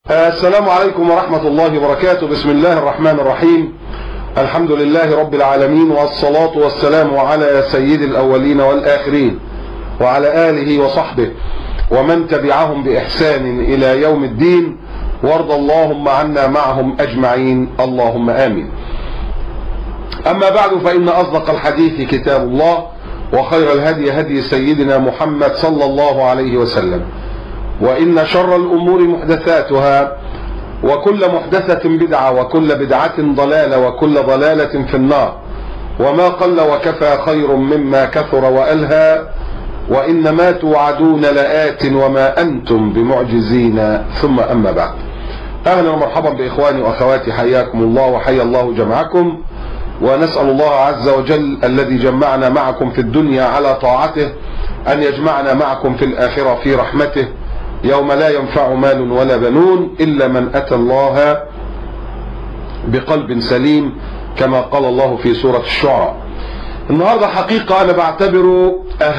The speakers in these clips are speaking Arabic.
السلام عليكم ورحمة الله وبركاته. بسم الله الرحمن الرحيم. الحمد لله رب العالمين، والصلاة والسلام على سيد الأولين والآخرين وعلى آله وصحبه ومن تبعهم بإحسان إلى يوم الدين، وارض اللهم عنا معهم أجمعين، اللهم آمين. أما بعد، فإن أصدق الحديث كتاب الله، وخير الهدي هدي سيدنا محمد صلى الله عليه وسلم، وإن شر الأمور محدثاتها، وكل محدثة بدعة، وكل بدعة ضلالة، وكل ضلالة في النار. وما قل وكفى خير مما كثر وألهى، وإنما توعدون لآت وما أنتم بمعجزين. ثم أما بعد، أهلا ومرحبا بإخواني وأخواتي، حياكم الله وحيا الله جمعكم، ونسأل الله عز وجل الذي جمعنا معكم في الدنيا على طاعته أن يجمعنا معكم في الآخرة في رحمته، يوم لا ينفع مال ولا بنون إلا من أتى الله بقلب سليم، كما قال الله في سورة الشعراء. النهاردة حقيقة أنا بعتبره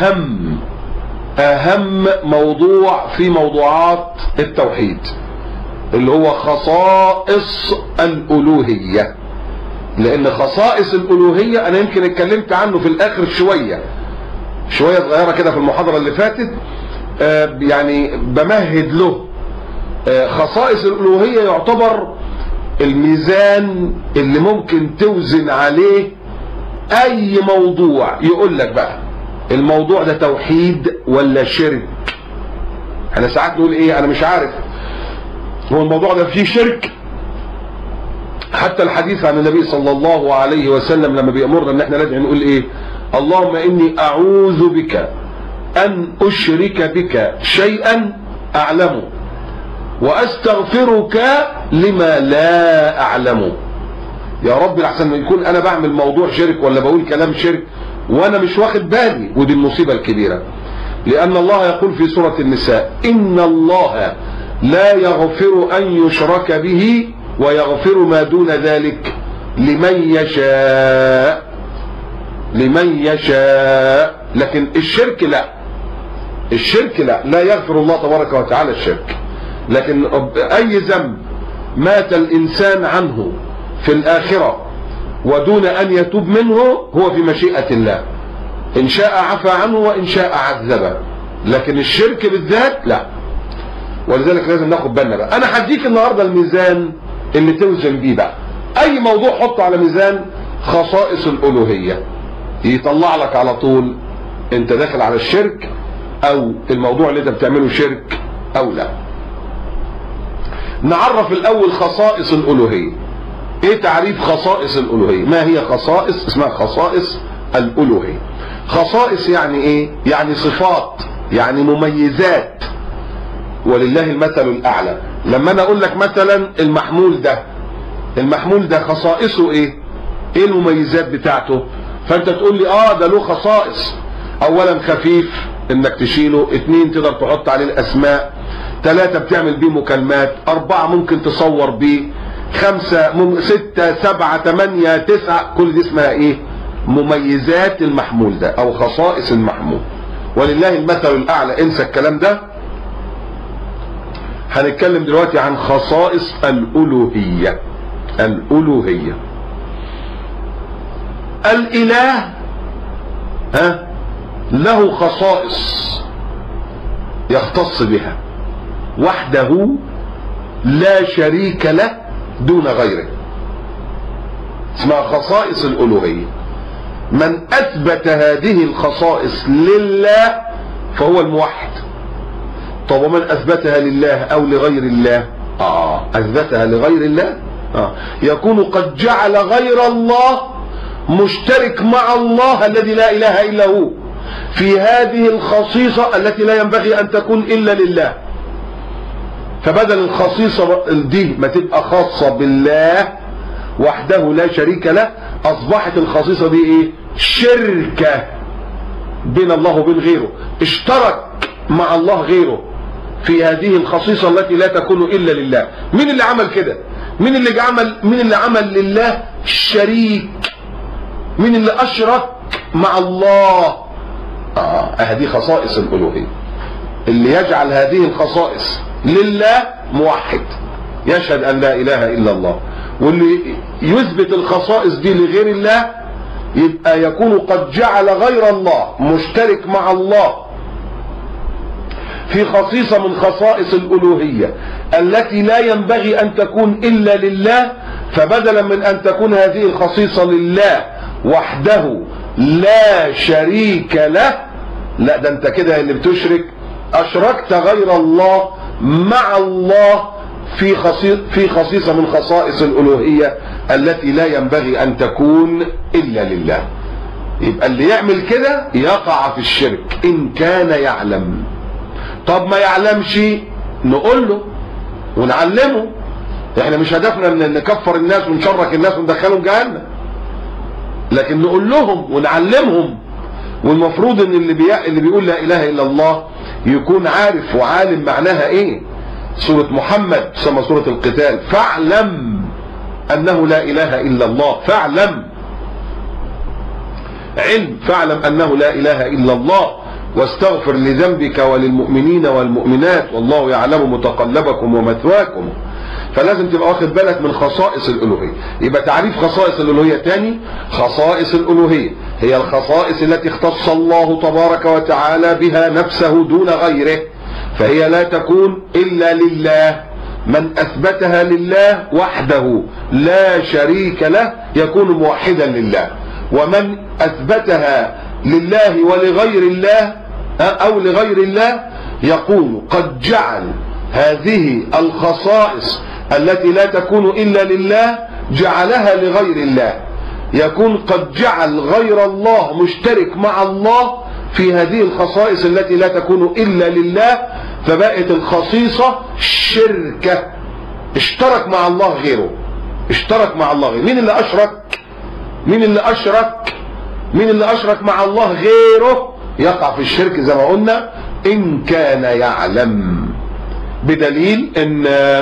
أهم موضوع في موضوعات التوحيد، اللي هو خصائص الألوهية. لأن خصائص الألوهية أنا يمكن اتكلمت عنه في الآخر شوية صغيرة كده في المحاضرة اللي فاتت، يعني بمهد له. خصائص الألوهية يعتبر الميزان اللي ممكن توزن عليه أي موضوع. يقول لك بقى الموضوع ده توحيد ولا شرك. أنا ساعات نقول إيه، أنا مش عارف هو الموضوع ده فيه شرك. حتى الحديث عن النبي صلى الله عليه وسلم لما بيأمرنا ان احنا ندعي نقول ايه؟ اللهم اني اعوذ بك ان اشرك بك شيئا اعلمه، واستغفرك لما لا اعلمه. يا رب لحسن ما يكون انا بعمل موضوع شرك ولا بقول كلام شرك وانا مش واخد بالي، ودي المصيبة الكبيرة. لان الله يقول في سورة النساء: ان الله لا يغفر ان يشرك به ويغفر ما دون ذلك لمن يشاء. لكن الشرك لا يغفر الله تبارك وتعالى الشرك. لكن اي ذنب مات الانسان عنه في الاخرة ودون ان يتوب منه هو في مشيئة الله، ان شاء عفى عنه وان شاء عذبه. لكن الشرك بالذات لا. ولذلك لازم ناخد بالنا بقى. انا هديك النهارده الميزان اللي توزن بيه بقى اي موضوع. حطه على ميزان خصائص الالوهيه، يطلع لك على طول انت داخل على الشرك او الموضوع اللي انت بتعمله شرك او لا. نعرف الاول خصائص الالوهيه. ايه تعريف خصائص الالوهيه؟ ما هي خصائص؟ اسمها خصائص الالوهيه. خصائص يعني ايه؟ يعني صفات، يعني مميزات. ولله المثل الاعلى. لما انا اقول لك مثلا المحمول ده خصائصه ايه؟ ايه المميزات بتاعته؟ فانت تقول لي ده له خصائص. اولا خفيف انك تشيله، 2 تقدر تحط عليه الاسماء، 3 بتعمل بيه مكالمات، 4 ممكن تصور بيه، 5 6 7 8 9. كل دي اسمها ايه؟ مميزات المحمول ده او خصائص المحمول. ولله المثل الاعلى. انسى الكلام ده. هنتكلم دلوقتي عن خصائص الألوهية. الإله له خصائص يختص بها وحده لا شريك له دون غيره، اسمها خصائص الألوهية. من أثبت هذه الخصائص لله فهو الموحد. طب ومن أثبتها لله أو لغير الله؟ أثبتها لغير الله يكون قد جعل غير الله مشترك مع الله الذي لا إله إلا هو في هذه الخصيصة التي لا ينبغي أن تكون إلا لله. فبدل الخصيصة دي ما تبقى خاصة بالله وحده لا شريك له، أصبحت الخصيصة دي إيه؟ شركة بين الله وبين غيره. اشترك مع الله غيره في هذه الخصيصة التي لا تكون إلا لله. مين اللي عمل كده؟ مين اللي عمل لله شريك؟ مين اللي أشرك مع الله؟ هذه خصائص الألوهية. اللي يجعل هذه الخصائص لله موحد، يشهد ان لا اله الا الله. واللي يثبت الخصائص دي لغير الله يبقى يكون قد جعل غير الله مشترك مع الله في خصيصة من خصائص الألوهية التي لا ينبغي أن تكون إلا لله، فبدلا من أن تكون هذه الخصيصة لله وحده لا شريك له، لا ده أنت كده اللي بتشرك، أشركت غير الله مع الله في خصيصة من خصائص الألوهية التي لا ينبغي أن تكون إلا لله. يبقى اللي يعمل كده يقع في الشرك إن كان يعلم. طب ما يعلمش نقول له ونعلمه. احنا مش هدفنا ان نكفر الناس ونشرك الناس وندخلهم جهنم، لكن نقول لهم ونعلمهم. والمفروض ان اللي بيقول لا اله الا الله يكون عارف وعالم معناها ايه. سورة محمد تسمى سورة القتال، فاعلم انه لا اله الا الله، فاعلم علم، فاعلم انه لا اله الا الله واستغفر لذنبك وللمؤمنين والمؤمنات والله يعلم متقلبكم ومثواكم. فلازم تبقى واخد بالك من خصائص الالوهيه. يبقى تعريف خصائص الالوهيه تاني: خصائص الالوهيه هي الخصائص التي اختص الله تبارك وتعالى بها نفسه دون غيره، فهي لا تكون الا لله. من اثبتها لله وحده لا شريك له يكون موحدا لله، ومن اثبتها لله ولغير الله او لغير الله يقول قد جعل هذه الخصائص التي لا تكون الا لله جعلها لغير الله، يكون قد جعل غير الله مشترك مع الله في هذه الخصائص التي لا تكون الا لله، فبقت الخصيصة شركة، اشترك مع الله غيره، اشترك مع الله غيره. مين اللي اشرك؟ مين اللي اشرك؟ مين اللي اشرك مع الله غيره؟ يقع في الشرك زي ما قلنا ان كان يعلم. بدليل ان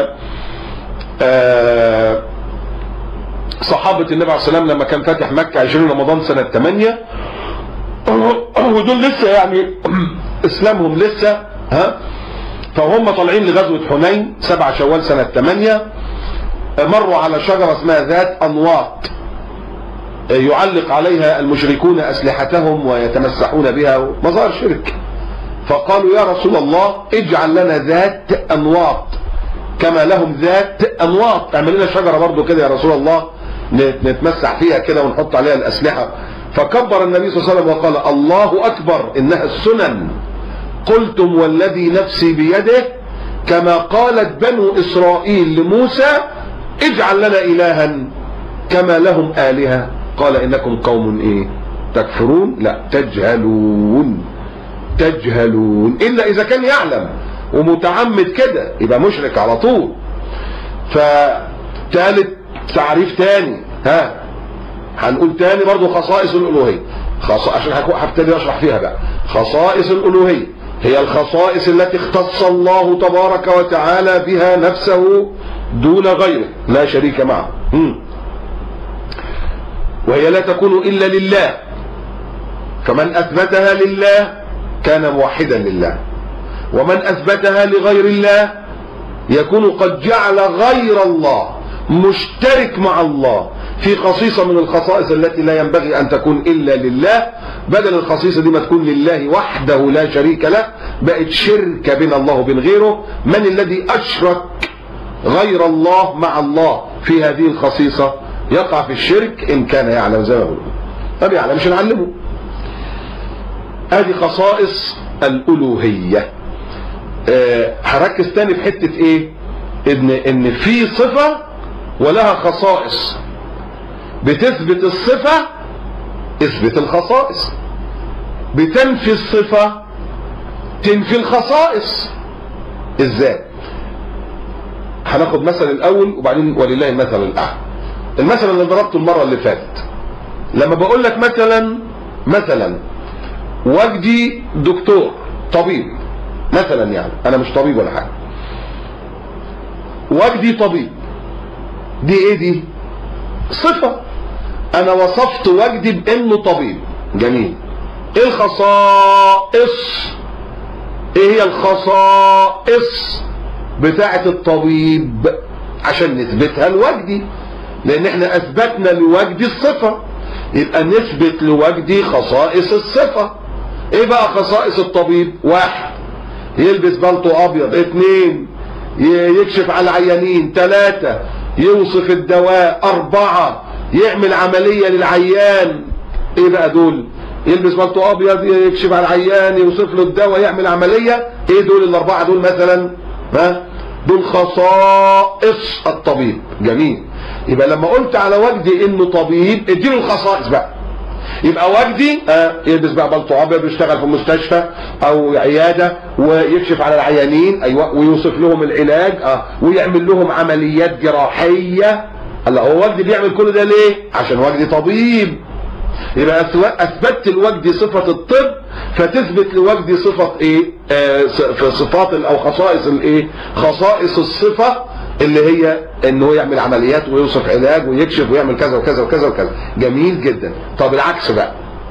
صحابة النبي عليه السلام لما كان فاتح مكة 20 رمضان سنة 8 ودول لسه يعني اسلامهم لسه فهم طالعين لغزوة حنين 7 شوال سنة 8 مروا على شجرة اسمها ذات انواط يعلق عليها المشركون اسلحتهم ويتمسحون بها، مظاهر شرك. فقالوا يا رسول الله اجعل لنا ذات انواط كما لهم ذات انواط، اعمل لنا شجره برضو كده يا رسول الله نتمسح فيها كده ونحط عليها الاسلحه. فكبر النبي صلى الله عليه وسلم وقال الله اكبر انها السنن، قلتم والذي نفسي بيده كما قالت بنو اسرائيل لموسى اجعل لنا الها كما لهم الهه قال انكم قوم ايه تكفرون، لا تجهلون، تجهلون. الا اذا كان يعلم ومتعمد كده يبقى مشرك على طول. فتالت تعريف تاني هنقول تاني برضو خصائص الالوهيه، عشان هبتدي اشرح فيها بقى. خصائص الالوهيه هي الخصائص التي اختص الله تبارك وتعالى بها نفسه دون غيره لا شريك معه، وهي لا تكون الا لله، فمن اثبتها لله كان موحدا لله، ومن اثبتها لغير الله يكون قد جعل غير الله مشترك مع الله في خصيصة من الخصائص التي لا ينبغي ان تكون الا لله. بدل الخصيصة دي ما تكون لله وحده لا شريك له بقت شركة بين الله وبين غيره. من الذي اشرك غير الله مع الله في هذه الخصيصة يقع في الشرك ان كان يعلم زي ما بقول. طب يعلم مش نعلمه. هذه خصائص الالوهية. هركز تاني في حتة ايه؟ ان في صفة ولها خصائص، بتثبت الصفة اثبت الخصائص، بتنفي الصفة تنفي الخصائص. ازاي؟ هناخد مثل الاول وبعدين ولله المثل الاعلى. المثل اللي ضربته المرة اللي فاتت لما بقول لك مثلا وجدي دكتور طبيب مثلا، يعني انا مش طبيب ولا حاجه، وجدي طبيب، دي ايه؟ دي صفه، انا وصفت وجدي بانه طبيب. جميل. ايه الخصائص؟ ايه هي الخصائص بتاعه الطبيب؟ عشان نثبتها لوجدي، لان احنا اثبتنا لوجدي الصفة، يبقى نثبت لوجدي خصائص الصفة. ايه بقى خصائص الطبيب؟ 1 يلبس بلطو ابيض، 2 يكشف على العيانين، 3 يوصف الدواء، 4 يعمل عملية للعيان. ايه بقى دول؟ يلبس بلطو ابيض، يكشف على العيان، يوصف له الدواء، يعمل عملية. ايه دول ال4 دول مثلا؟ دول خصائص الطبيب. جميل. يبقى لما قلت على وجدي انه طبيب، اديله الخصائص بقى. يبقى وجدي يلبس بقى بلطو ابيض، ويشتغل في مستشفى او عياده، ويكشف على العيانين، ايوه، ويوصف لهم العلاج، ويعمل لهم عمليات جراحيه. الله، هو وجدي بيعمل كل ده ليه؟ عشان وجدي طبيب. يبقى اثبتت لوجدي صفه الطب، فتثبت لوجدي صفه ايه؟ صفات او خصائص الايه؟ خصائص الصفه اللي هي انه يعمل عمليات ويوصف علاج ويكشف ويعمل كذا وكذا وكذا وكذا. جميل جدا. طب العكس بقى،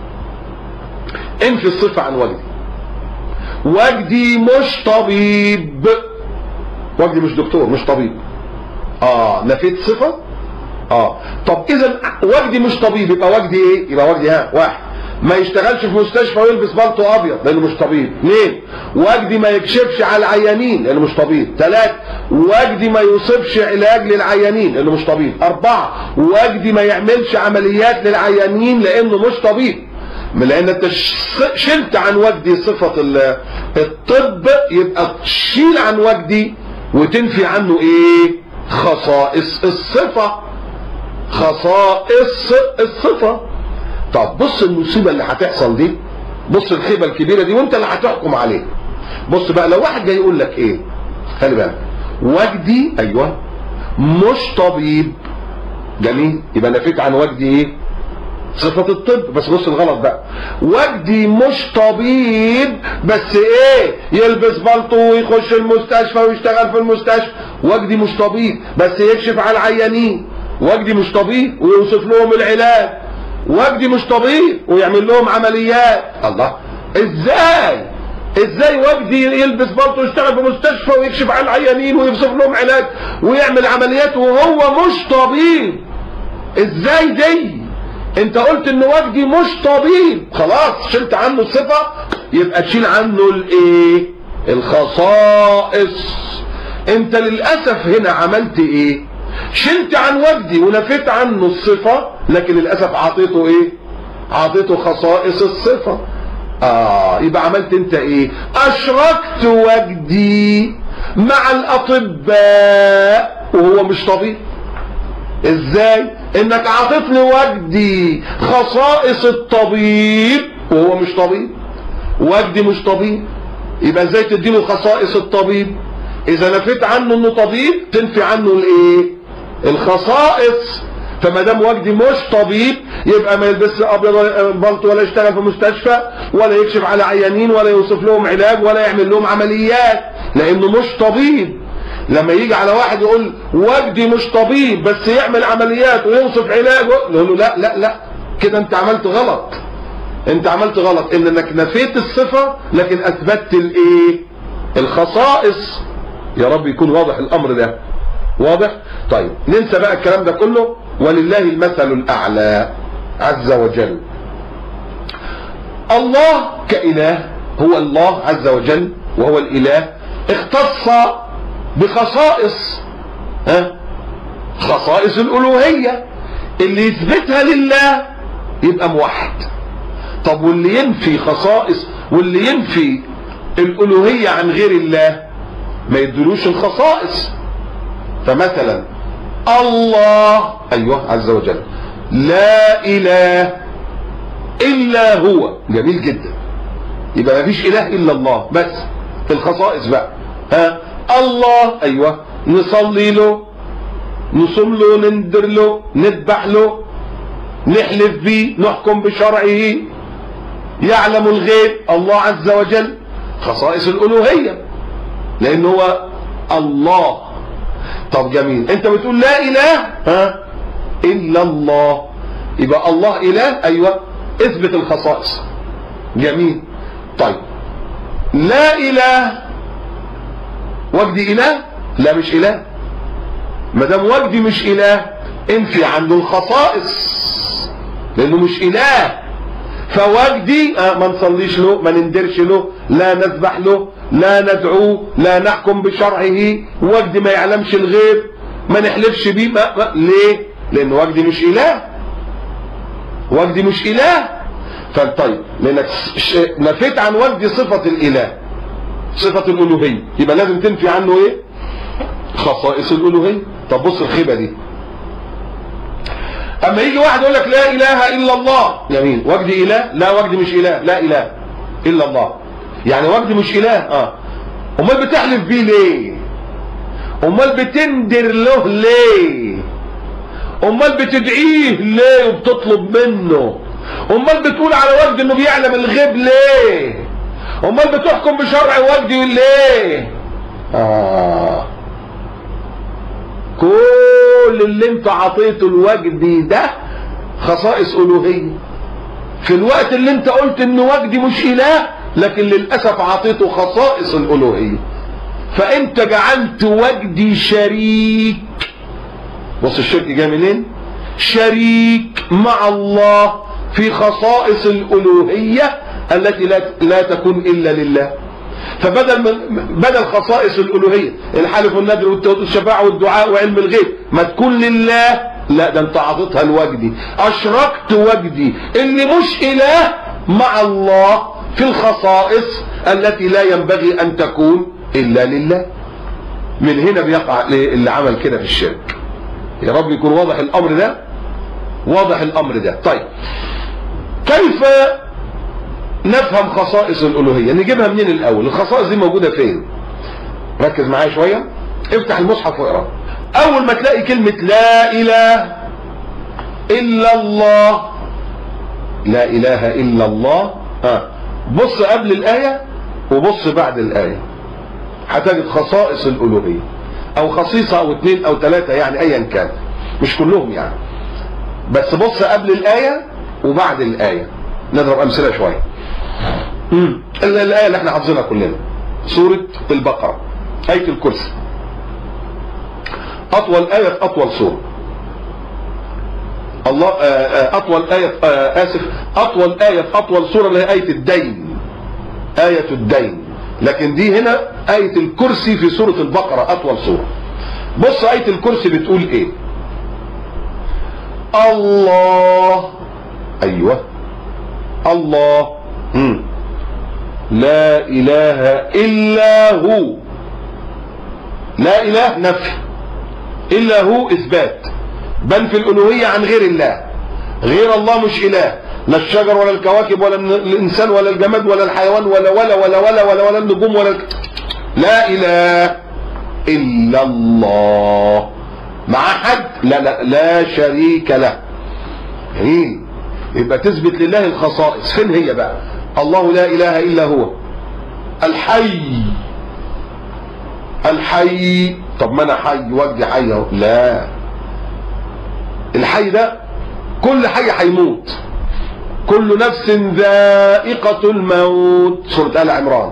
انفي الصفه عن وجدي. وجدي مش طبيب، وجدي مش دكتور، مش طبيب. نفيت صفه. طب اذا وجدي مش طبيب، يبقى وجدي ايه؟ يبقى وجدي 1 ما يشتغلش في مستشفى ويلبس بلطو ابيض لانه مش طبيب. 2 وجدي ما يكشفش على العيانين لانه مش طبيب. 3 وجدي ما يوصفش علاج للعيانين لانه مش طبيب. 4 وجدي ما يعملش عمليات للعيانين لانه مش طبيب. لان انت شلت عن وجدي صفة الطب، يبقى تشيل عن وجدي وتنفي عنه ايه؟ خصائص الصفة. خصائص الصفة. طب بص المصيبة اللي هتحصل دي، بص الخيبة الكبيرة دي، وانت اللي هتحكم عليه. بص بقى، لو واحد جاي يقول لك ايه، خلي بالك، وجدي ايوه مش طبيب. جميل. يبقى نفيت عن وجدي ايه؟ صفة الطب. بس بص الغلط بقى، وجدي مش طبيب بس ايه؟ يلبس بلطو ويخش المستشفى ويشتغل في المستشفى. وجدي مش طبيب بس يكشف على العيانين. وجدي مش طبيب ويوصف لهم العلاج. وجدي مش طبيب ويعمل لهم عمليات. الله، ازاي وجدي يلبس بلطو ويشتغل في مستشفى ويكشف على العيانين ويوصف لهم علاج ويعمل عمليات وهو مش طبيب؟ ازاي دي؟ انت قلت ان وجدي مش طبيب، خلاص شلت عنه الصفة، يبقى تشيل عنه الايه؟ الخصائص. انت للأسف هنا عملت ايه؟ شلت عن وجدي ونفيت عنه الصفة، لكن للأسف عطيته ايه؟ عطيته خصائص الصفة. يبقى عملت انت ايه؟ اشركت وجدي مع الاطباء وهو مش طبيب. ازاي؟ انك عطيتني وجدي خصائص الطبيب وهو مش طبيب. وجدي مش طبيب، يبقى ازاي تديله خصائص الطبيب؟ اذا نفيت عنه انه طبيب تنفي عنه الايه؟ الخصائص. فما دام وجدي مش طبيب، يبقى ما يلبسش ابيض ولا بلطو ولا يشتغل في مستشفى ولا يكشف على عيانين ولا يوصف لهم علاج ولا يعمل لهم عمليات، لانه مش طبيب. لما يجي على واحد يقول وجدي مش طبيب بس يعمل عمليات ويوصف علاج، نقول له لا لا لا، كده انت عملت غلط. انت عملت غلط انك نفيت الصفة لكن اثبتت الايه؟ الخصائص. يا رب يكون واضح الامر ده. واضح؟ طيب ننسى بقى الكلام ده كله، ولله المثل الاعلى عز وجل. الله كإله، هو الله عز وجل وهو الاله، اختص بخصائص، خصائص الالوهية اللي يثبتها لله يبقى موحد. طب واللي ينفي خصائص واللي ينفي الالوهية عن غير الله ما يدلوش الخصائص. فمثلا الله ايوه عز وجل لا اله الا هو. جميل جدا. يبقى ما فيش اله الا الله. بس في الخصائص بقى، الله ايوه نصلي له، نصوم له، نندر له، نذبح له، نحلف بيه، نحكم بشرعه، يعلم الغيب. الله عز وجل خصائص الالوهيه لان هو الله. طب جميل، انت بتقول لا اله الا الله، يبقى الله اله. ايوه اثبت الخصائص. جميل. طيب لا اله، وجدي اله؟ لا مش اله. ما دام وجدي مش اله انفي عنده الخصائص لانه مش اله. فوجدي ما نصليش له، ما نندرش له، لا نذبح له، لا ندعوه، لا نحكم بشرعه. وجدي ما يعلمش الغيب، ما نحلفش بيه. ليه؟ لان وجدي مش اله. وجدي مش اله. فطيب لانك نفيت عن وجدي صفة الاله، صفة الالوهية، يبقى لازم تنفي عنه ايه؟ خصائص الالوهية. طب بص الخيبة دي، اما يجي واحد يقول لك لا اله الا الله، يمين وجدي اله؟ لا وجدي مش اله. لا اله الا الله يعني وجدي مش اله. امال بتحلف بيه ليه؟ امال بتندر له ليه؟ امال بتدعيه ليه وبتطلب منه؟ امال بتقول على وجدي انه بيعلم الغيب ليه؟ امال بتحكم بشرع وجدي ليه؟ كل اللي انت عطيته الوجدي ده خصائص الوهيه، في الوقت اللي انت قلت ان وجدي مش اله، لكن للاسف عطيته خصائص الالوهيه. فانت جعلت وجدي شريك. بص الشرك جاي منين؟ شريك مع الله في خصائص الالوهيه التي لا تكون الا لله. فبدل خصائص الالوهيه الحلف والنذر والتوحيد والشفاعه والدعاء وعلم الغيب ما تكون لله، لا ده انت عطيتها لوجدي، اشركت وجدي اللي مش اله مع الله في الخصائص التي لا ينبغي ان تكون الا لله. من هنا بيقع اللي عمل كده في الشرك. يا رب يكون واضح الامر ده، واضح الامر ده. طيب كيف نفهم خصائص الالوهيه؟ نجيبها منين الاول؟ الخصائص دي موجوده فين؟ ركز معايا شويه، افتح المصحف واقرا. اول ما تلاقي كلمه لا اله الا الله، لا اله الا الله، بص قبل الايه وبص بعد الايه، هتجد خصائص الالوهيه، او خصيصه او اثنين او ثلاثه يعني ايا كان، مش كلهم يعني، بس بص قبل الايه وبعد الايه. نضرب امثله شويه. الايه اللي احنا حافظينها كلنا سوره البقره، ايه الكرسي، اطول ايه في اطول سوره. الله اطول ايه اطول ايه في اطول سوره اللي هي ايه الدين، ايه الدين. لكن دي هنا ايه الكرسي في سوره البقره اطول سوره. بص ايه الكرسي بتقول ايه؟ الله، ايوه الله، لا اله الا هو. لا اله نفي، الا هو اثبات، بنفي الالوهيه عن غير الله. غير الله مش اله، لا الشجر ولا الكواكب ولا الانسان ولا الجماد ولا الحيوان ولا ولا ولا ولا ولا ولا النجوم ولا لا اله الا الله. مع حد؟ لا لا لا شريك له. جميل. يبقى تثبت لله الخصائص. فين هي بقى؟ الله لا اله الا هو الحي. الحي، طب ما انا حي وجدي حي اهو. لا، الحي ده كل حي هيموت، كل نفس ذائقة الموت، سورة آل عمران.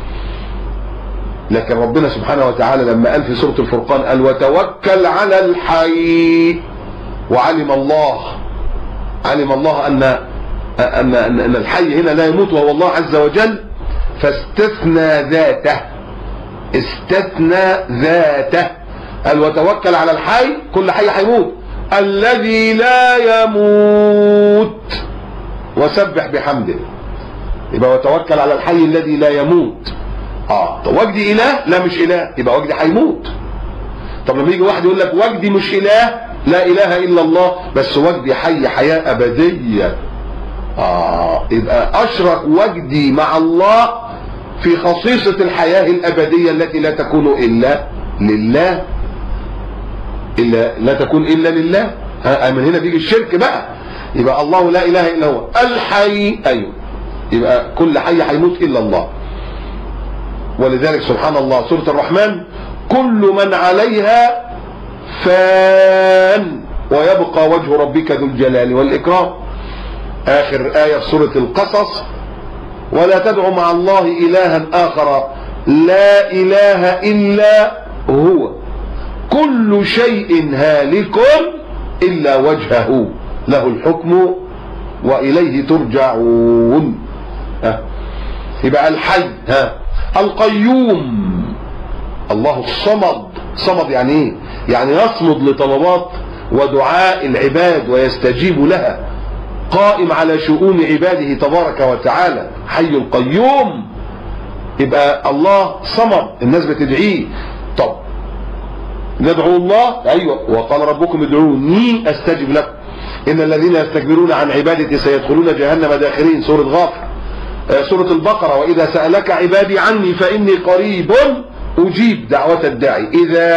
لكن ربنا سبحانه وتعالى لما قال في سورة الفرقان قال وتوكل على الحي، وعلم الله، علم الله أن الحي هنا لا يموت وهو الله عز وجل، فاستثنى ذاته، استثنى ذاته، قال وتوكل على الحي، كل حي هيموت، الذي لا يموت وسبح بحمده. يبقى وتوكل على الحي الذي لا يموت. طب وجدي اله؟ لا مش اله، يبقى وجدي هيموت. طب لما يجي واحد يقول لك وجدي مش اله، لا اله الا الله، بس وجدي حي حياه ابديه، يبقى اشرك وجدي مع الله في خصيصه الحياه الابديه التي لا تكون الا لله، لا تكون الا لله. من هنا بيجي الشرك بقى. يبقى الله لا اله الا هو الحي، ايوه، يبقى كل حي هيموت الا الله. ولذلك سبحان الله سورة الرحمن كل من عليها فان ويبقى وجه ربك ذو الجلال والإكرام. آخر آية في سورة القصص ولا تدعوا مع الله إلها آخر لا إله إلا هو كل شيء هالك إلا وجهه له الحكم وإليه ترجعون. يبقى الحي القيوم الله الصمد. صمد يعني ايه؟ يعني يصمد لطلبات ودعاء العباد ويستجيب لها، قائم على شؤون عباده تبارك وتعالى، حي القيوم. يبقى الله صمد، الناس بتدعيه. طب ندعو الله؟ ايوه، وقال ربكم ادعوني استجب لكم ان الذين يستكبرون عن عبادتي سيدخلون جهنم داخرين. سورة غافر. سورة البقرة وإذا سألك عبادي عني فإني قريب أجيب دعوة الداعي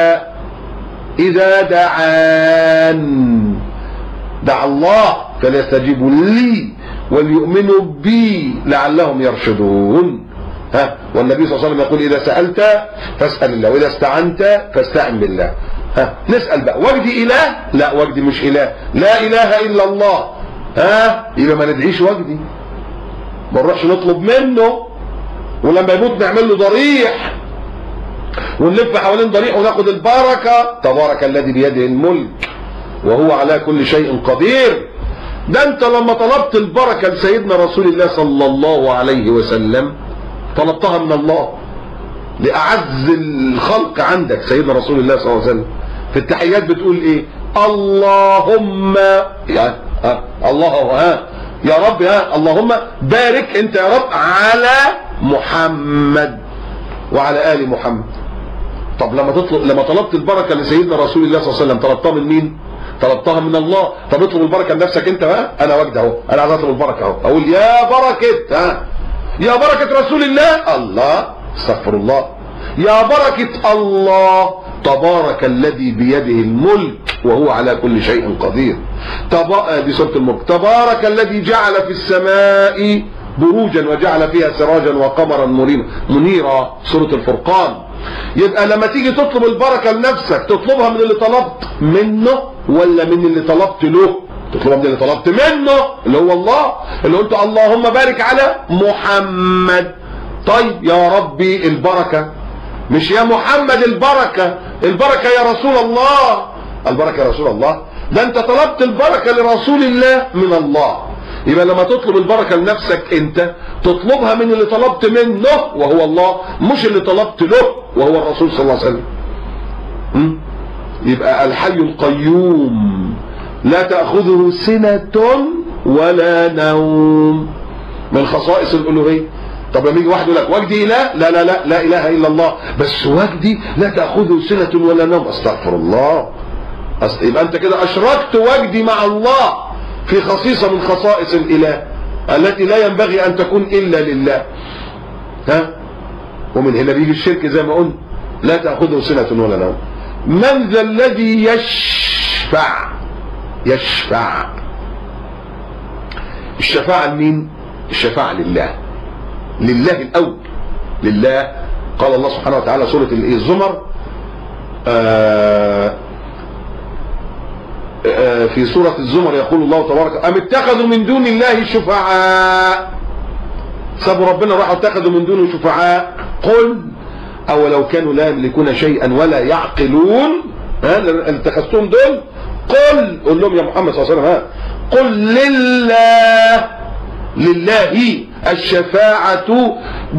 إذا دعان. دعا الله فليستجيبوا لي وليؤمنوا بي لعلهم يرشدون. والنبي صلى الله عليه وسلم يقول إذا سألت فاسأل الله وإذا استعنت فاستعن بالله. نسأل بقى وجدي إله؟ لا، وجدي مش إله، لا إله إلا الله. يبقى ما ندعيش وجدي، ما نروحش نطلب منه، ولما يموت نعمل له ضريح ونلف حوالين ضريح وناخد البركة. تبارك الذي بيده الملك وهو على كل شيء قدير. ده انت لما طلبت البركة لسيدنا رسول الله صلى الله عليه وسلم طلبتها من الله، لأعز الخلق عندك سيدنا رسول الله صلى الله عليه وسلم. في التحيات بتقول ايه؟ اللهم الله يا رب اللهم بارك انت يا رب على محمد وعلى آل محمد. طب لما طلبت البركة لسيدنا رسول الله صلى الله عليه وسلم طلبتها من مين؟ طلبتها من الله. طب اطلب البركة لنفسك انت بقى. انا وجد اهو، انا عايز اطلب البركة اهو، اقول يا بركة يا بركة رسول الله. الله استغفر الله. يا بركة الله تبارك الذي بيده الملك وهو على كل شيء قدير. دي سورة الملك. تبارك الذي جعل في السماء بروجا وجعل فيها سراجا وقمرا منيرا. سورة الفرقان. يبقى لما تيجي تطلب البركة لنفسك تطلبها من اللي طلبت منه ولا من اللي طلبت له؟ تطلبها من اللي طلبت منه اللي هو الله، اللي قلت اللهم بارك على محمد. طيب يا ربي البركة، مش يا محمد البركة، البركة يا رسول الله. البركة يا رسول الله، ده انت طلبت البركة لرسول الله من الله. يبقى لما تطلب البركة لنفسك انت تطلبها من اللي طلبت منه وهو الله، مش اللي طلبت له وهو الرسول صلى الله عليه وسلم. يبقى الحي القيوم لا تأخذه سنة ولا نوم، من خصائص الألوهية. طب لما يجي واحد يقول لك وجدي اله، لا لا لا لا اله الا الله، بس وجدي لا تأخذه سنة ولا نوم. استغفر الله. يبقى انت كده اشركت وجدي مع الله في خصيصة من خصائص الاله التي لا ينبغي ان تكون الا لله. ومن هنا بيجي الشرك زي ما قلنا، لا تأخذه سنة ولا نوم. من ذا الذي يشفع الشفاعة لمين؟ الشفاعة لله، لله الأول، لله. قال الله سبحانه وتعالى سورة الزمر في سورة الزمر يقول الله تبارك أم اتخذوا من دون الله شفعاء. سابوا ربنا راحوا اتخذوا من دونه شفعاء. قل أولو كانوا لا يملكون شيئا ولا يعقلون. اتخذتهم دول. قل لهم يا محمد صلى الله عليه وسلم قل لله الشفاعة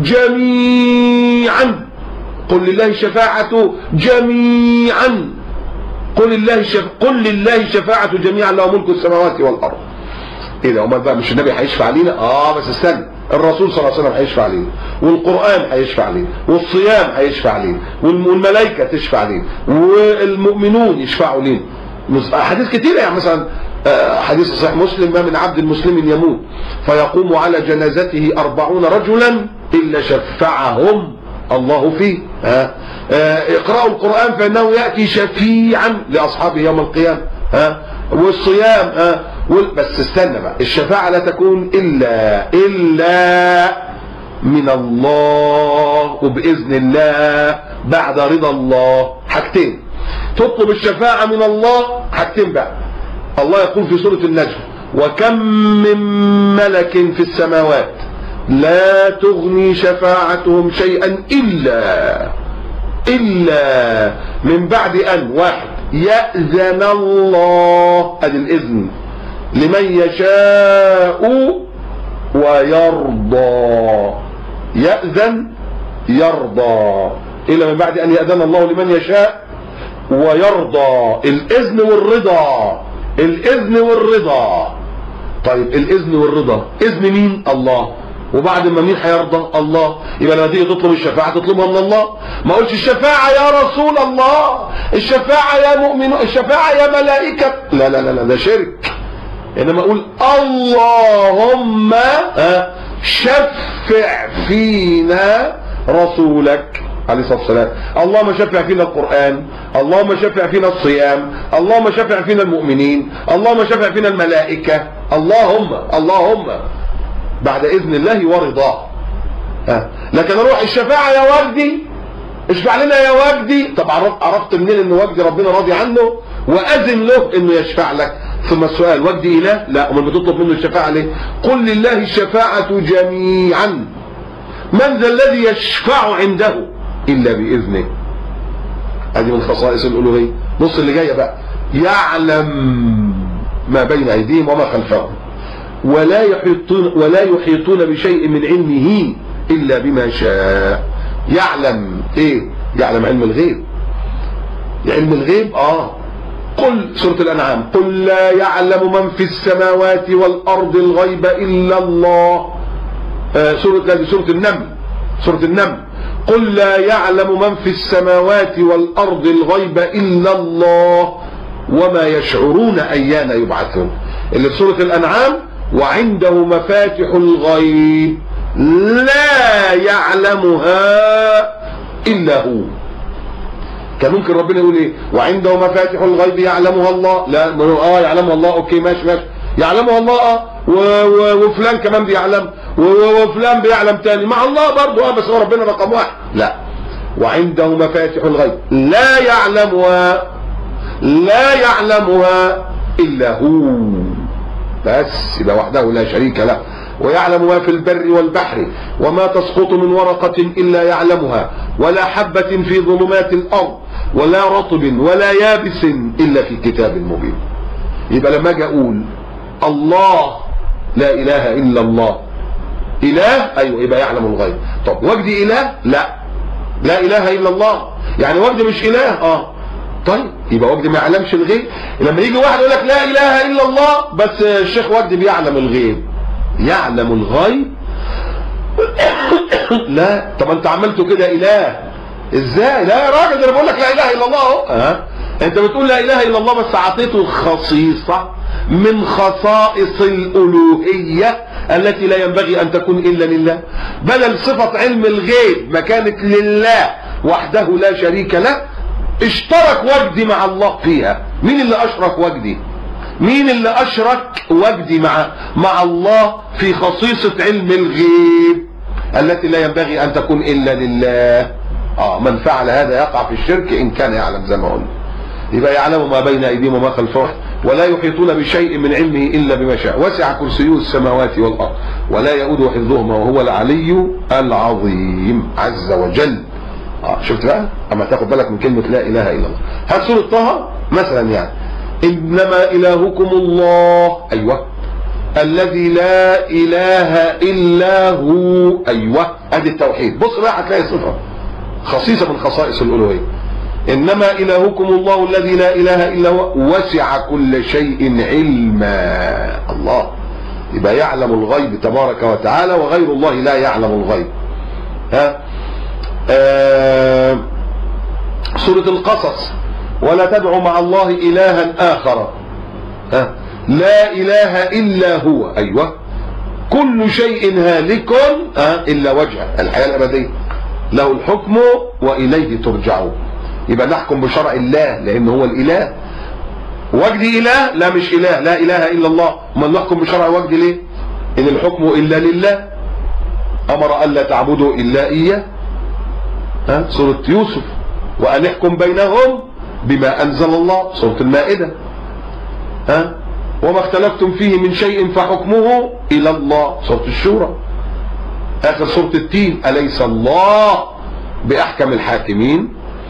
جميعا. قل لله الشفاعة جميعا. قل لله الشفاعة جميعا له ملك السماوات والأرض. ايه ده؟ امال بقى مش النبي هيشفع علينا؟ بس استنى، الرسول صلى الله عليه وسلم هيشفع علينا، والقرآن هيشفع علينا، والصيام هيشفع علينا، والملائكة تشفع علينا، والمؤمنون يشفعوا لنا. حديث كتير، يعني مثلا حديث صحيح مسلم: ما من عبد مسلم يموت فيقوم على جنازته 40 رجلا إلا شفعهم الله فيه. اقرأوا القرآن فإنه يأتي شفيعا لأصحابه يوم القيامة. والصيام بس استنى بقى، الشفاعة لا تكون إلا من الله وبإذن الله بعد رضا الله. حاجتين تطلب الشفاعة من الله، حاجتين بقى. الله يقول في سورة النجم: وكم من ملك في السماوات لا تغني شفاعتهم شيئا إلا من بعد أن واحد يأذن الله، أدي الإذن لمن يشاء ويرضى. يأذن يرضى، إلا من بعد أن يأذن الله لمن يشاء ويرضى. الإذن والرضا، الإذن والرضا. طيب الإذن والرضا، إذن مين؟ الله. وبعد ما مين هيرضى؟ الله. يبقى لما تيجي تطلب الشفاعة تطلبها من الله. ما قلتش الشفاعة يا رسول الله، الشفاعة يا مؤمن، الشفاعة يا ملائكة، لا لا لا لا، ده شرك. انما اقول اللهم شفع فينا رسولك عليه الصلاة والسلام، اللهم شفع فينا القرآن، اللهم شفع فينا الصيام، اللهم شفع فينا المؤمنين، اللهم شفع فينا الملائكة، اللهم بعد إذن الله ورضاه. لكن اروح الشفاعة يا وجدي، اشفع لنا يا وجدي. طب عرفت منين ان وجدي ربنا راضي عنه واذن له انه يشفع لك؟ ثم السؤال، وجدي اله؟ لا، امال بتطلب منه الشفاعة ليه؟ قل لله الشفاعة جميعا، من ذا الذي يشفع عنده الا باذنه. هذه من خصائص الالوهية. نص اللي جايه بقى، يعلم ما بين ايديهم وما خلفهم ولا يحيطون بشيء من علمه الا بما شاء. يعلم ايه؟ يعلم علم الغيب. علم الغيب قل سورة الأنعام، قل لا يعلم من في السماوات والأرض الغيب إلا الله. سورة النمل، قل لا يعلم من في السماوات والأرض الغيب إلا الله وما يشعرون أيان يبعثون. اللي في سورة الأنعام، وعنده مفاتح الغيب لا يعلمها إلا هو. كان ممكن ربنا يقول ايه؟ وعنده مفاتح الغيب يعلمها الله. لا، يعلمها الله، اوكي ماشي يعلمها الله، وفلان كمان بيعلم، وفلان بيعلم تاني مع الله برضه، بس هو ربنا رقم واحد. لا، وعنده مفاتح الغيب لا يعلمها الا هو، بس يبقى وحده لا شريك له. ويعلم ما في البر والبحر وما تسقط من ورقة إلا يعلمها ولا حبة في ظلمات الأرض ولا رطب ولا يابس إلا في كتاب مبين. يبقى لما اجي اقول الله لا إله إلا الله، إله، أيوة، يبقى يعلم الغيب. طب وجدي إله؟ لا إله إلا الله، يعني وجدي مش إله. طيب يبقى وجدي ما يعلمش الغيب. لما يجي واحد يقول لك لا إله إلا الله بس الشيخ وجدي بيعلم الغيب، يعلم الغيب؟ لا. طب انت عملته كده اله ازاي؟ لا يا راجل، انا بقول لك لا اله الا الله اهو. انت بتقول لا اله الا الله بس اعطيته خصيصه من خصائص الالوهيه التي لا ينبغي ان تكون الا لله. بدل صفه علم الغيب ما كانت لله وحده لا شريك له، اشترك وجدي مع الله فيها. مين اللي اشرك وجدي؟ مين اللي اشرك وجدي مع الله في خصيصة علم الغيب التي لا ينبغي ان تكون الا لله؟ من فعل هذا يقع في الشرك ان كان يعلم زي ما قلنا. يبقى يعلم ما بين ايديهم وما خلفهم ولا يحيطون بشيء من علمه الا بما شاء، وسع كرسيه السماوات والارض ولا يؤوده حفظهما وهو العلي العظيم عز وجل. شفت بقى؟ اما تاخد بالك من كلمة لا اله الا الله. هات سورة طه مثلا، يعني إنما إلهكم الله، أيوة، الذي لا إله إلا هو، أيوة، أدي التوحيد. بص بقى هتلاقي صفة خصيصة من خصائص الألوهية. إنما إلهكم الله الذي لا إله إلا هو وسع كل شيء علما. الله، يبقى يعلم الغيب تبارك وتعالى وغير الله لا يعلم الغيب. سورة القصص، ولا تدعوا مع الله إلها آخر، لا إله إلا هو، أيوة، كل شيء هالك إلا وجهه، الحياة الأبدية، له الحكم وإليه ترجعون. يبقى نحكم بشرع الله لأنه هو الإله. وجدي إله؟ لا مش إله، لا إله إلا الله. ما نحكم بشرع وجدي ليه؟ إن الحكم إلا لله، أمر ألا تعبدوا إلا إياه. سورة يوسف، وأن يحكم بينهم بما أنزل الله، سورة المائدة. وما اختلفتم فيه من شيء فحكمه إلى الله، سورة الشورى. آخر سورة التين، أليس الله بأحكم الحاكمين.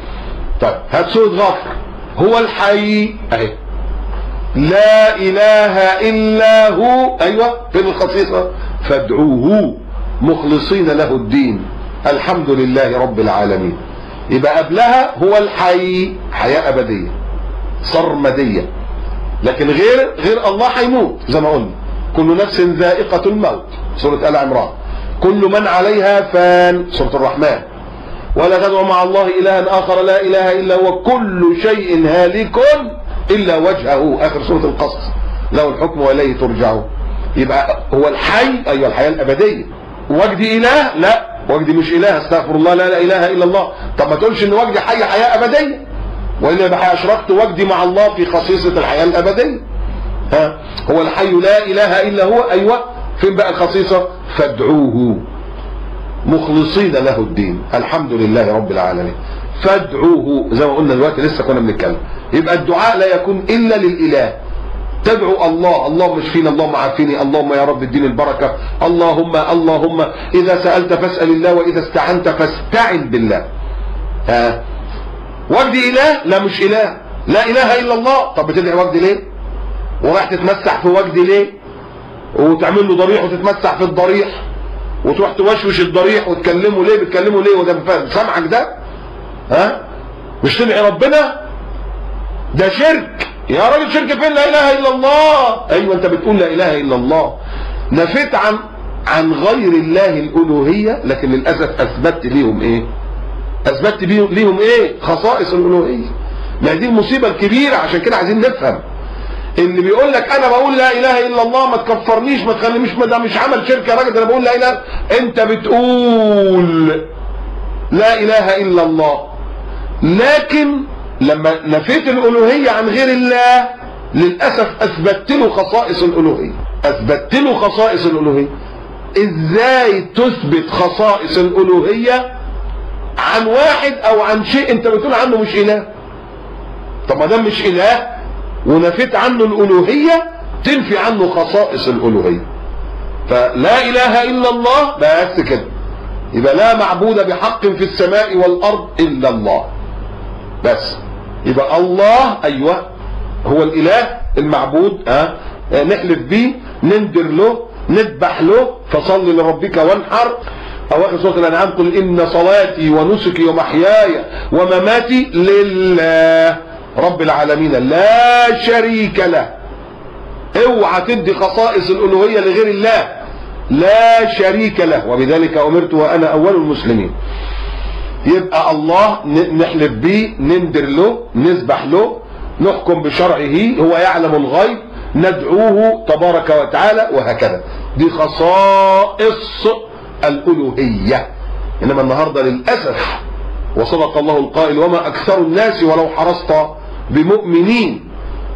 طيب هات سورة غافر. هو الحي اهي، لا اله الا هو، ايوه فين الخصيصة؟ فادعوه مخلصين له الدين الحمد لله رب العالمين. يبقى قبلها هو الحي، حياة ابدية سرمدية، لكن غير الله هيموت زي ما قلنا، كل نفس ذائقة الموت سورة آل عمران، كل من عليها فان سورة الرحمن، ولا تدعو مع الله إلها آخر لا إله إلا هو كل شيء هالك إلا وجهه آخر سورة القصص له الحكم وإليه ترجعون. يبقى هو الحي، أيوة الحياة الأبدية. وجدي إله؟ لا، وجدي مش إله، استغفر الله، لا إله إلا الله. طب ما تقولش إن وجدي حي حياة أبدية، وإلا يبقى أشركت وجدي مع الله في خصيصة الحياة الأبدية. ها، هو الحي لا إله إلا هو، أيوة فين بقى الخصيصة؟ فادعوه مخلصين له الدين الحمد لله رب العالمين. فادعوه زي ما قلنا دلوقتي لسه كنا بنتكلم. يبقى الدعاء لا يكون إلا للإله. تدعو الله، اللهم اشفينا، اللهم عافيني، اللهم يا رب اديني البركة، اللهم إذا سألت فاسأل الله، وإذا استعنت فاستعن بالله. ها، وجدي إله؟ لا مش إله، لا إله إلا الله. طب بتدعي وجدي ليه؟ وراح تتمسح في وجدي ليه؟ وتعمل له ضريح وتتمسح في الضريح، وتروح توشوش الضريح وتكلمه ليه؟ بتكلمه ليه وده سامعك ده؟ ها؟ مش تدعي ربنا؟ ده شرك يا راجل. شرك فين؟ لا اله الا الله. ايوه انت بتقول لا اله الا الله، نفيت عن غير الله الالوهيه، لكن للاسف اثبتت ليهم ايه؟ اثبتت ليهم ايه؟ خصائص الالوهيه. ما دي المصيبه الكبيره. عشان كده عايزين نفهم اللي بيقول لك انا بقول لا اله الا الله ما تكفرنيش ما تخلينيش، ده مش عمل شرك يا راجل، ده انا بقول لا اله. انت بتقول لا اله الا الله، لكن لما نفيت الالوهيه عن غير الله للاسف اثبتت له خصائص الالوهيه. اثبتت له خصائص الالوهيه. ازاي تثبت خصائص الالوهيه عن واحد او عن شيء انت بتقول عنه مش اله؟ طب ما دام مش اله ونفيت عنه الالوهيه تنفي عنه خصائص الالوهيه. فلا اله الا الله بس كده، يبقى لا معبود بحق في السماء والارض الا الله بس. يبقى الله ايوه هو الاله المعبود، نحلف بيه، نندر له، نذبح له، فصل لربك وانحر. اواخر سوره الانعام قل ان صلاتي ونسكي ومحياي ومماتي لله رب العالمين لا شريك له. اوعى تدي خصائص الالوهيه لغير الله، لا شريك له، وبذلك امرت وانا اول المسلمين. يبقى الله نحلف به، نندر له، نذبح له، نحكم بشرعه، هو يعلم الغيب، ندعوه تبارك وتعالى، وهكذا. دي خصائص الالوهيه. انما النهارده للاسف، وصدق الله القائل وما اكثر الناس ولو حرصت بمؤمنين،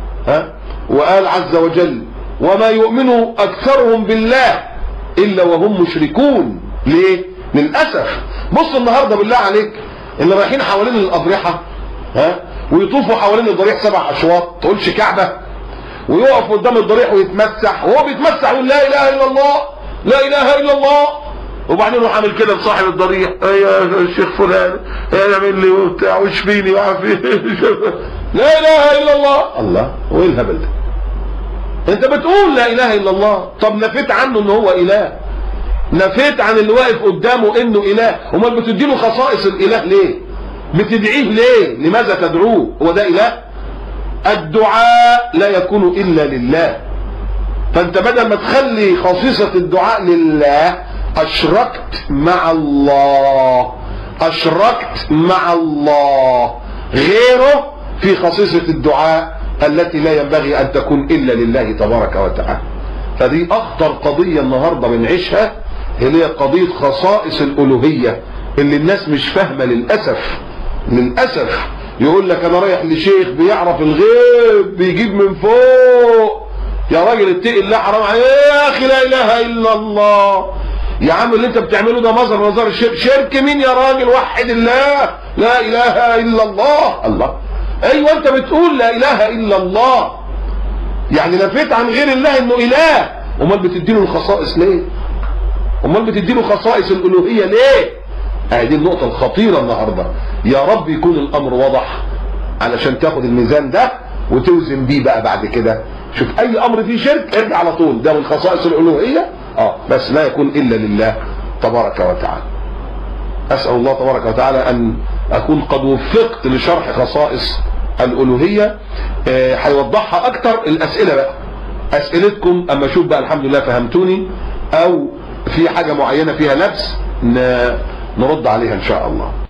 وقال عز وجل وما يؤمن اكثرهم بالله الا وهم مشركون. ليه؟ للاسف. بص النهارده بالله عليك اللي رايحين حوالين الاضرحه ويطوفوا حوالين الضريح 7 اشواط، تقولش كعبه، ويقف قدام الضريح ويتمسح، وهو بيتمسح يقول لا اله الا الله لا اله الا الله، وبعدين يروح عامل كده لصاحب الضريح يا الشيخ فلان اعمل لي وبتاع واشفيني وعافيني لا اله الا الله. الله، وايه الهبل ده؟ انت بتقول لا اله الا الله، طب نفيت عنه ان هو اله، نفيت عن اللي واقف قدامه انه اله، امال بتديله خصائص الاله ليه؟ بتدعيه ليه؟ لماذا تدعوه؟ هو ده اله؟ الدعاء لا يكون الا لله. فانت بدل ما تخلي خصيصة الدعاء لله اشركت مع الله، اشركت مع الله غيره في خصيصة الدعاء التي لا ينبغي ان تكون الا لله تبارك وتعالى. فدي اخطر قضية النهاردة بنعيشها، هي قضية خصائص الالوهية اللي الناس مش فاهمة للأسف. للأسف يقول لك انا رايح لشيخ بيعرف الغيب بيجيب من فوق. يا راجل اتقي الله، حرام عليك يا اخي، لا اله الا الله. يا عم اللي انت بتعمله ده مظهر الشرك. شرك مين يا راجل؟ وحد الله، لا اله الا الله. الله، ايوه انت بتقول لا اله الا الله، يعني نفيت عن غير الله انه اله، امال بتديله الخصائص ليه؟ امال بتديله خصائص الالوهيه ليه؟ دي النقطة الخطيرة النهاردة. يا رب يكون الامر واضح علشان تاخد الميزان ده وتوزن بيه بقى بعد كده. شوف اي امر فيه شرك ارجع على طول، ده من خصائص الالوهية بس لا يكون الا لله تبارك وتعالى. اسأل الله تبارك وتعالى ان اكون قد وفقت لشرح خصائص الالوهية. هيوضحها اكتر الاسئلة بقى، اسئلتكم اما اشوف بقى الحمد لله فهمتوني او في حاجة معينة فيها لبس نرد عليها ان شاء الله.